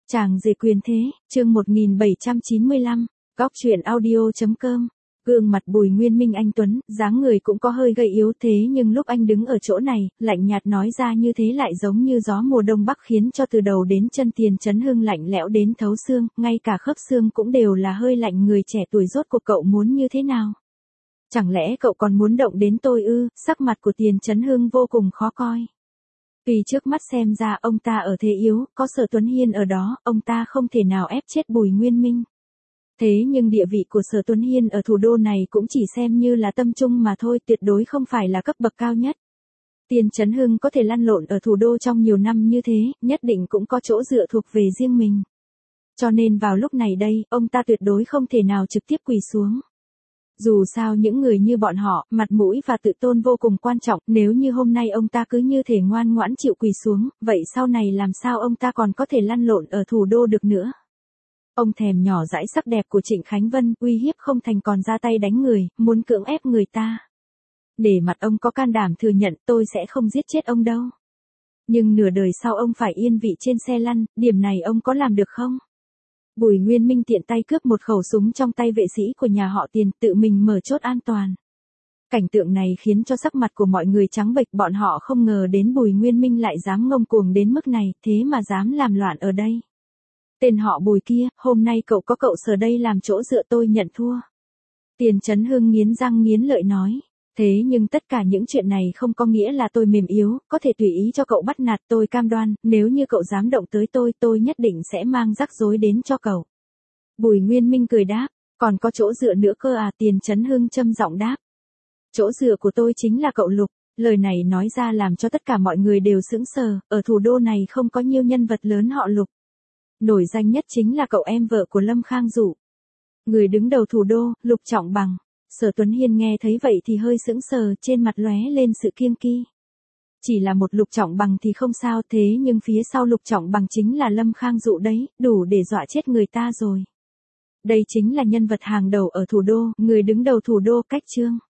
Chàng rể quyền thế, chương 1795, góc truyện audio.com. Gương mặt Bùi Nguyên Minh anh tuấn, dáng người cũng có hơi gầy yếu thế nhưng lúc anh đứng ở chỗ này, lạnh nhạt nói ra như thế lại giống như gió mùa đông bắc khiến cho từ đầu đến chân Tiền Chấn Hưng lạnh lẽo đến thấu xương, ngay cả khớp xương cũng đều là hơi lạnh. Người trẻ tuổi rốt cuộc cậu muốn như thế nào? Chẳng lẽ cậu còn muốn động đến tôi ư? Sắc mặt của Tiền Chấn Hưng vô cùng khó coi. Vì trước mắt xem ra ông ta ở thế yếu, có Sở Tuấn Hiên ở đó, ông ta không thể nào ép chết Bùi Nguyên Minh. Thế nhưng địa vị của Sở Tuấn Hiên ở thủ đô này cũng chỉ xem như là tâm trung mà thôi, tuyệt đối không phải là cấp bậc cao nhất. Tiền Chấn Hưng có thể lăn lộn ở thủ đô trong nhiều năm như thế, nhất định cũng có chỗ dựa thuộc về riêng mình. Cho nên vào lúc này đây, ông ta tuyệt đối không thể nào trực tiếp quỳ xuống. Dù sao những người như bọn họ, mặt mũi và tự tôn vô cùng quan trọng, nếu như hôm nay ông ta cứ như thể ngoan ngoãn chịu quỳ xuống, vậy sau này làm sao ông ta còn có thể lăn lộn ở thủ đô được nữa. Ông thèm nhỏ dãi sắc đẹp của Trịnh Khánh Vân, uy hiếp không thành còn ra tay đánh người, muốn cưỡng ép người ta. Để mặt ông có can đảm thừa nhận tôi sẽ không giết chết ông đâu. Nhưng nửa đời sau ông phải yên vị trên xe lăn, điểm này ông có làm được không? Bùi Nguyên Minh tiện tay cướp một khẩu súng trong tay vệ sĩ của nhà họ Tiền, tự mình mở chốt an toàn. Cảnh tượng này khiến cho sắc mặt của mọi người trắng bệch, bọn họ không ngờ đến Bùi Nguyên Minh lại dám ngông cuồng đến mức này, thế mà dám làm loạn ở đây. Tên họ Bùi kia, hôm nay cậu có cậu Sở đây làm chỗ dựa, tôi nhận thua. Tiền Chấn Hưng nghiến răng nghiến lợi nói. Thế nhưng tất cả những chuyện này không có nghĩa là tôi mềm yếu, có thể tùy ý cho cậu bắt nạt tôi, cam đoan, nếu như cậu dám động tới tôi nhất định sẽ mang rắc rối đến cho cậu. Bùi Nguyên Minh cười đáp, còn có chỗ dựa nữa cơ à? Tiền Chấn Hưng châm giọng đáp. Chỗ dựa của tôi chính là cậu Lục. Lời này nói ra làm cho tất cả mọi người đều sững sờ, ở thủ đô này không có nhiều nhân vật lớn họ Lục. Nổi danh nhất chính là cậu em vợ của Lâm Khang Dụ. Người đứng đầu thủ đô, Lục Trọng Bằng. Sở Tuấn Hiên nghe thấy vậy thì hơi sững sờ, trên mặt lóe lên sự kiêng kỵ. Chỉ là một Lục Trọng Bằng thì không sao, thế nhưng phía sau Lục Trọng Bằng chính là Lâm Khang Dụ đấy, đủ để dọa chết người ta rồi. Đây chính là nhân vật hàng đầu ở thủ đô, người đứng đầu thủ đô. Cách chương